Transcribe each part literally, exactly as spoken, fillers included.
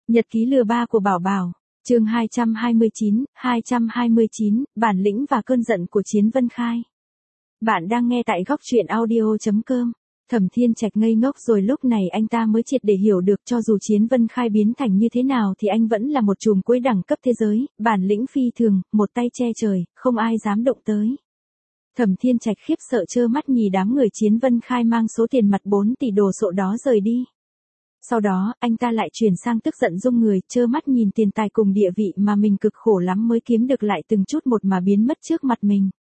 Nhật ký lừa ba của Bảo Bảo, chương hai trăm hai mươi chín, hai trăm hai mươi chín, bản lĩnh và cơn giận của Chiến Vân Khai. Bạn đang nghe tại góc truyện audio chấm com. Thẩm Thiên Trạch ngây ngốc rồi lúc này anh ta mới triệt để hiểu được cho dù Chiến Vân Khai biến thành như thế nào thì anh vẫn là một trùm cuối đẳng cấp thế giới, bản lĩnh phi thường, một tay che trời, không ai dám động tới. Thẩm Thiên Trạch khiếp sợ trơ mắt nhìn đám người Chiến Vân Khai mang số tiền mặt bốn tỷ đồ sộ đó rời đi. Sau đó, anh ta lại chuyển sang tức giận rung người, trơ mắt nhìn tiền tài cùng địa vị mà mình cực khổ lắm mới kiếm được lại từng chút một mà biến mất trước mặt mình.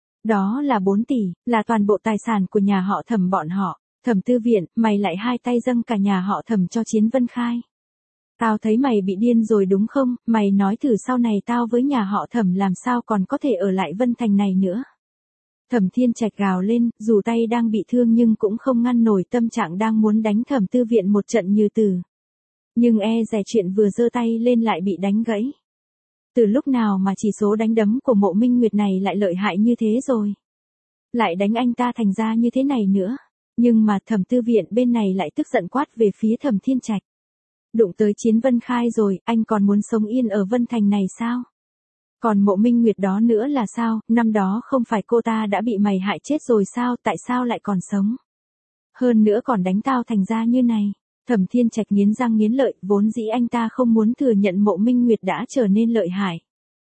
Đó là bốn tỷ, là toàn bộ tài sản của nhà họ Thẩm bọn họ. Thẩm Tư Viện, mày lại hai tay dâng cả nhà họ Thẩm cho Chiến Vân Khai. Tao thấy mày bị điên rồi đúng không, mày nói thử sau này tao với nhà họ Thẩm làm sao còn có thể ở lại Vân Thành này nữa. Thẩm Thiên Trạch gào lên, dù tay đang bị thương nhưng cũng không ngăn nổi tâm trạng đang muốn đánh Thẩm Tư Viện một trận như từ. Nhưng e dè chuyện vừa giơ tay lên lại bị đánh gãy. Từ lúc nào mà chỉ số đánh đấm của Mộ Minh Nguyệt này lại lợi hại như thế rồi. Lại đánh anh ta thành ra như thế này nữa. Nhưng mà Thẩm Tư Viện bên này lại tức giận quát về phía Thẩm Thiên Trạch. Đụng tới Chiến Vân Khai rồi, anh còn muốn sống yên ở Vân Thành này sao? Còn Mộ Minh Nguyệt đó nữa là sao, năm đó không phải cô ta đã bị mày hại chết rồi sao, tại sao lại còn sống? Hơn nữa còn đánh tao thành ra như này. Thẩm Thiên Trạch nghiến răng nghiến lợi, vốn dĩ anh ta không muốn thừa nhận Mộ Minh Nguyệt đã trở nên lợi hại.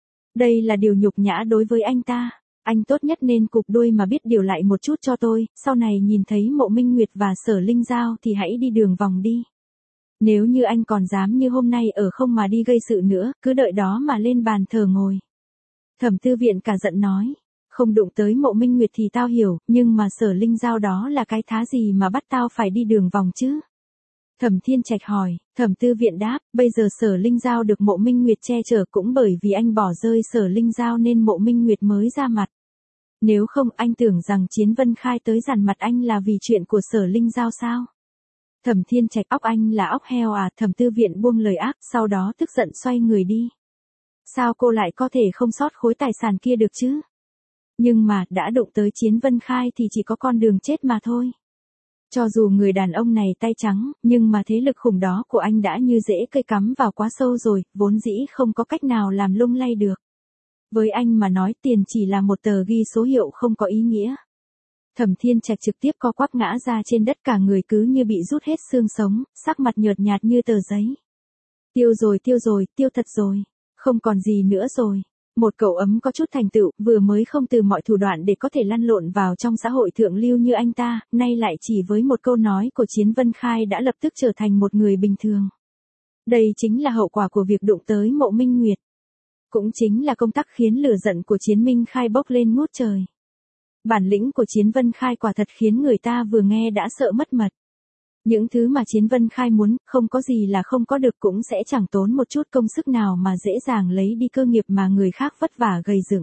Đây là điều nhục nhã đối với anh ta, anh tốt nhất nên cụp đuôi mà biết điều lại một chút cho tôi, sau này nhìn thấy Mộ Minh Nguyệt và Sở Linh Giao thì hãy đi đường vòng đi. Nếu như anh còn dám như hôm nay ở không mà đi gây sự nữa, cứ đợi đó mà lên bàn thờ ngồi. Thẩm Tư Viện cả giận nói, không đụng tới Mộ Minh Nguyệt thì tao hiểu, nhưng mà Sở Linh Giao đó là cái thá gì mà bắt tao phải đi đường vòng chứ? Thẩm Thiên Trạch hỏi, Thẩm Tư Viện đáp, bây giờ Sở Linh Giao được Mộ Minh Nguyệt che chở cũng bởi vì anh bỏ rơi Sở Linh Giao nên Mộ Minh Nguyệt mới ra mặt. Nếu không anh tưởng rằng Chiến Vân Khai tới dằn mặt anh là vì chuyện của Sở Linh Giao sao? Thẩm Thiên Trạch óc anh là óc heo à, Thẩm Tư Viện buông lời ác, sau đó tức giận xoay người đi. Sao cô lại có thể không sót khối tài sản kia được chứ? Nhưng mà, đã đụng tới Chiến Vân Khai thì chỉ có con đường chết mà thôi. Cho dù người đàn ông này tay trắng, nhưng mà thế lực khủng đó của anh đã như rễ cây cắm vào quá sâu rồi, vốn dĩ không có cách nào làm lung lay được. Với anh mà nói tiền chỉ là một tờ ghi số hiệu không có ý nghĩa. Thẩm Thiên Trạch trực tiếp co quắp ngã ra trên đất, cả người cứ như bị rút hết xương sống, sắc mặt nhợt nhạt như tờ giấy. Tiêu rồi tiêu rồi, tiêu thật rồi. Không còn gì nữa rồi. Một cậu ấm có chút thành tựu, vừa mới không từ mọi thủ đoạn để có thể lăn lộn vào trong xã hội thượng lưu như anh ta, nay lại chỉ với một câu nói của Chiến Vân Khai đã lập tức trở thành một người bình thường. Đây chính là hậu quả của việc đụng tới Mộ Minh Nguyệt. Cũng chính là công tắc khiến lửa giận của Chiến Minh Khai bốc lên ngút trời. Bản lĩnh của Chiến Vân Khai quả thật khiến người ta vừa nghe đã sợ mất mật. Những thứ mà Chiến Vân Khai muốn, không có gì là không có được, cũng sẽ chẳng tốn một chút công sức nào mà dễ dàng lấy đi cơ nghiệp mà người khác vất vả gây dựng.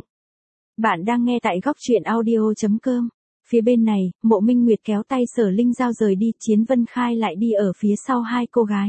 Bạn đang nghe tại góc truyện audio chấm com. Phía bên này, Mộ Minh Nguyệt kéo tay Sở Linh Giao rời đi, Chiến Vân Khai lại đi ở phía sau hai cô gái.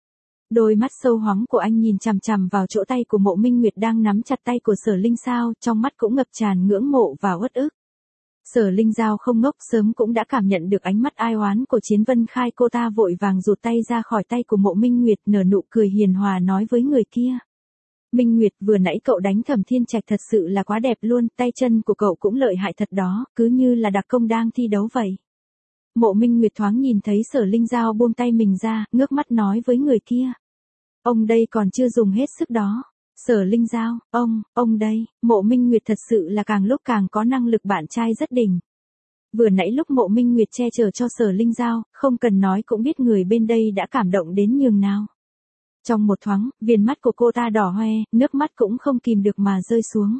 Đôi mắt sâu hoắm của anh nhìn chằm chằm vào chỗ tay của Mộ Minh Nguyệt đang nắm chặt tay của Sở Linh Giao, trong mắt cũng ngập tràn ngưỡng mộ và uất ức. Sở Linh Giao không ngốc, sớm cũng đã cảm nhận được ánh mắt ai oán của Chiến Vân Khai, cô ta vội vàng rụt tay ra khỏi tay của Mộ Minh Nguyệt, nở nụ cười hiền hòa nói với người kia. Minh Nguyệt, vừa nãy cậu đánh Thẩm Thiên Trạch thật sự là quá đẹp luôn, tay chân của cậu cũng lợi hại thật đó, cứ như là đặc công đang thi đấu vậy. Mộ Minh Nguyệt thoáng nhìn thấy Sở Linh Giao buông tay mình ra, ngước mắt nói với người kia. Ông đây còn chưa dùng hết sức đó. Sở Linh Giao, ông, ông đây, Mộ Minh Nguyệt thật sự là càng lúc càng có năng lực, bạn trai rất đỉnh. Vừa nãy lúc Mộ Minh Nguyệt che chở cho Sở Linh Giao, không cần nói cũng biết người bên đây đã cảm động đến nhường nào. Trong một thoáng, viền mắt của cô ta đỏ hoe, nước mắt cũng không kìm được mà rơi xuống.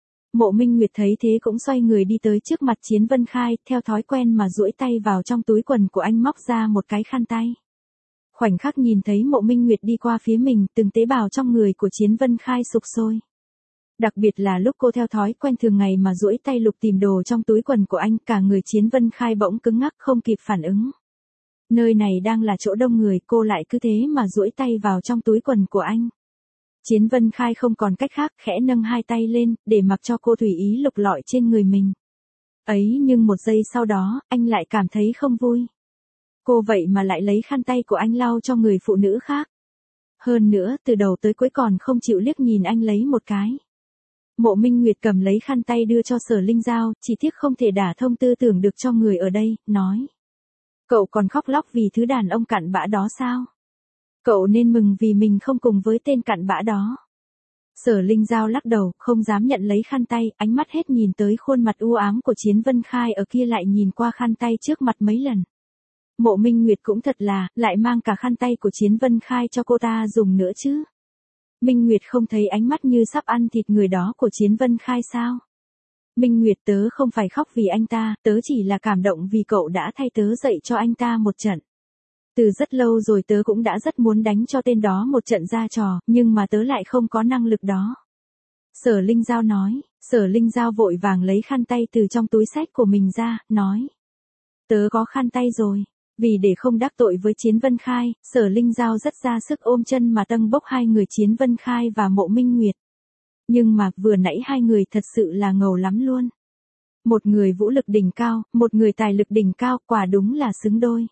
Mộ Minh Nguyệt thấy thế cũng xoay người đi tới trước mặt Chiến Vân Khai, theo thói quen mà duỗi tay vào trong túi quần của anh móc ra một cái khăn tay. Khoảnh khắc nhìn thấy Mộ Minh Nguyệt đi qua phía mình, từng tế bào trong người của Chiến Vân Khai sục sôi. Đặc biệt là lúc cô theo thói quen thường ngày mà duỗi tay lục tìm đồ trong túi quần của anh, cả người Chiến Vân Khai bỗng cứng ngắc không kịp phản ứng. Nơi này đang là chỗ đông người, cô lại cứ thế mà duỗi tay vào trong túi quần của anh. Chiến Vân Khai không còn cách khác, khẽ nâng hai tay lên, để mặc cho cô tùy ý lục lọi trên người mình. Ấy nhưng một giây sau đó, anh lại cảm thấy không vui. Cô vậy mà lại lấy khăn tay của anh lau cho người phụ nữ khác. Hơn nữa, từ đầu tới cuối còn không chịu liếc nhìn anh lấy một cái. Mộ Minh Nguyệt cầm lấy khăn tay đưa cho Sở Linh Giao, chỉ tiếc không thể đả thông tư tưởng được cho người ở đây, nói. Cậu còn khóc lóc vì thứ đàn ông cặn bã đó sao? Cậu nên mừng vì mình không cùng với tên cặn bã đó. Sở Linh Giao lắc đầu, không dám nhận lấy khăn tay, ánh mắt hết nhìn tới khuôn mặt u ám của Chiến Vân Khai ở kia lại nhìn qua khăn tay trước mặt mấy lần. Mộ Minh Nguyệt cũng thật là, lại mang cả khăn tay của Chiến Vân Khai cho cô ta dùng nữa chứ. Minh Nguyệt không thấy ánh mắt như sắp ăn thịt người đó của Chiến Vân Khai sao? Minh Nguyệt, tớ không phải khóc vì anh ta, tớ chỉ là cảm động vì cậu đã thay tớ dạy cho anh ta một trận. Từ rất lâu rồi tớ cũng đã rất muốn đánh cho tên đó một trận ra trò, nhưng mà tớ lại không có năng lực đó. Sở Linh Giao nói, Sở Linh Giao vội vàng lấy khăn tay từ trong túi xách của mình ra, nói. Tớ có khăn tay rồi. Vì để không đắc tội với Chiến Vân Khai, Sở Linh Giao rất ra sức ôm chân mà tâng bốc hai người Chiến Vân Khai và Mộ Minh Nguyệt. Nhưng mà vừa nãy hai người thật sự là ngầu lắm luôn. Một người vũ lực đỉnh cao, một người tài lực đỉnh cao, quả đúng là xứng đôi.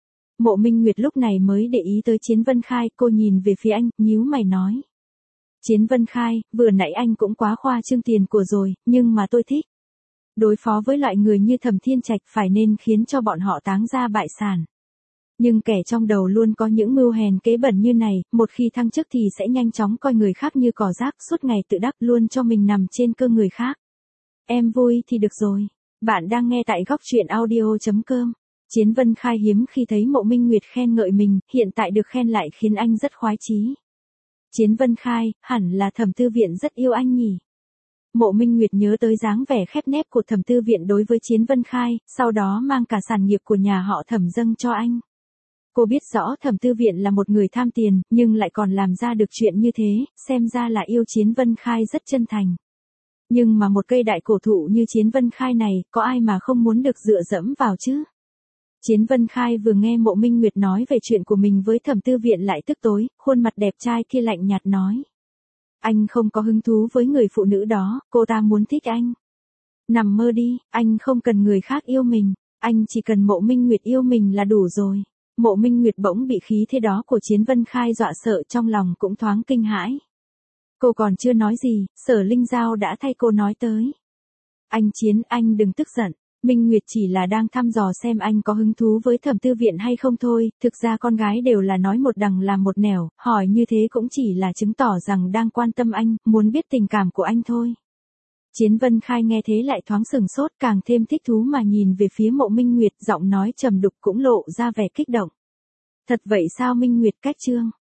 Mộ Minh Nguyệt lúc này mới để ý tới Chiến Vân Khai, cô nhìn về phía anh, nhíu mày nói. Chiến Vân Khai, vừa nãy anh cũng quá khoa trương tiền của rồi, nhưng mà tôi thích. Đối phó với loại người như Thẩm Thiên Trạch phải nên khiến cho bọn họ táng ra bại sản. Nhưng kẻ trong đầu luôn có những mưu hèn kế bẩn như này, một khi thăng chức thì sẽ nhanh chóng coi người khác như cỏ rác, suốt ngày tự đắc luôn cho mình nằm trên cơ người khác. Em vui thì được rồi. Bạn đang nghe tại góc truyện audio chấm com. Chiến Vân Khai hiếm khi thấy Mộ Minh Nguyệt khen ngợi mình, hiện tại được khen lại khiến anh rất khoái chí. Chiến Vân Khai, hẳn là Thẩm Tư Viện rất yêu anh nhỉ. Mộ Minh Nguyệt nhớ tới dáng vẻ khép nép của Thẩm Tư Viện đối với Chiến Vân Khai, sau đó mang cả sản nghiệp của nhà họ Thẩm dâng cho anh. Cô biết rõ Thẩm Tư Viện là một người tham tiền, nhưng lại còn làm ra được chuyện như thế, xem ra là yêu Chiến Vân Khai rất chân thành. Nhưng mà một cây đại cổ thụ như Chiến Vân Khai này, có ai mà không muốn được dựa dẫm vào chứ? Chiến Vân Khai vừa nghe Mộ Minh Nguyệt nói về chuyện của mình với Thẩm Tư Viện lại tức tối, khuôn mặt đẹp trai kia lạnh nhạt nói. Anh không có hứng thú với người phụ nữ đó, cô ta muốn thích anh. Nằm mơ đi, anh không cần người khác yêu mình, anh chỉ cần Mộ Minh Nguyệt yêu mình là đủ rồi. Mộ Minh Nguyệt bỗng bị khí thế đó của Chiến Vân Khai dọa sợ, trong lòng cũng thoáng kinh hãi. Cô còn chưa nói gì, Sở Linh Giao đã thay cô nói tới. Anh Chiến, anh đừng tức giận. Minh Nguyệt chỉ là đang thăm dò xem anh có hứng thú với Thẩm Tư Viện hay không thôi, thực ra con gái đều là nói một đằng làm một nẻo, hỏi như thế cũng chỉ là chứng tỏ rằng đang quan tâm anh, muốn biết tình cảm của anh thôi. Chiến Vân Khai nghe thế lại thoáng sừng sốt, càng thêm thích thú mà nhìn về phía Mộ Minh Nguyệt, giọng nói trầm đục cũng lộ ra vẻ kích động. Thật vậy sao Minh Nguyệt? Cách chương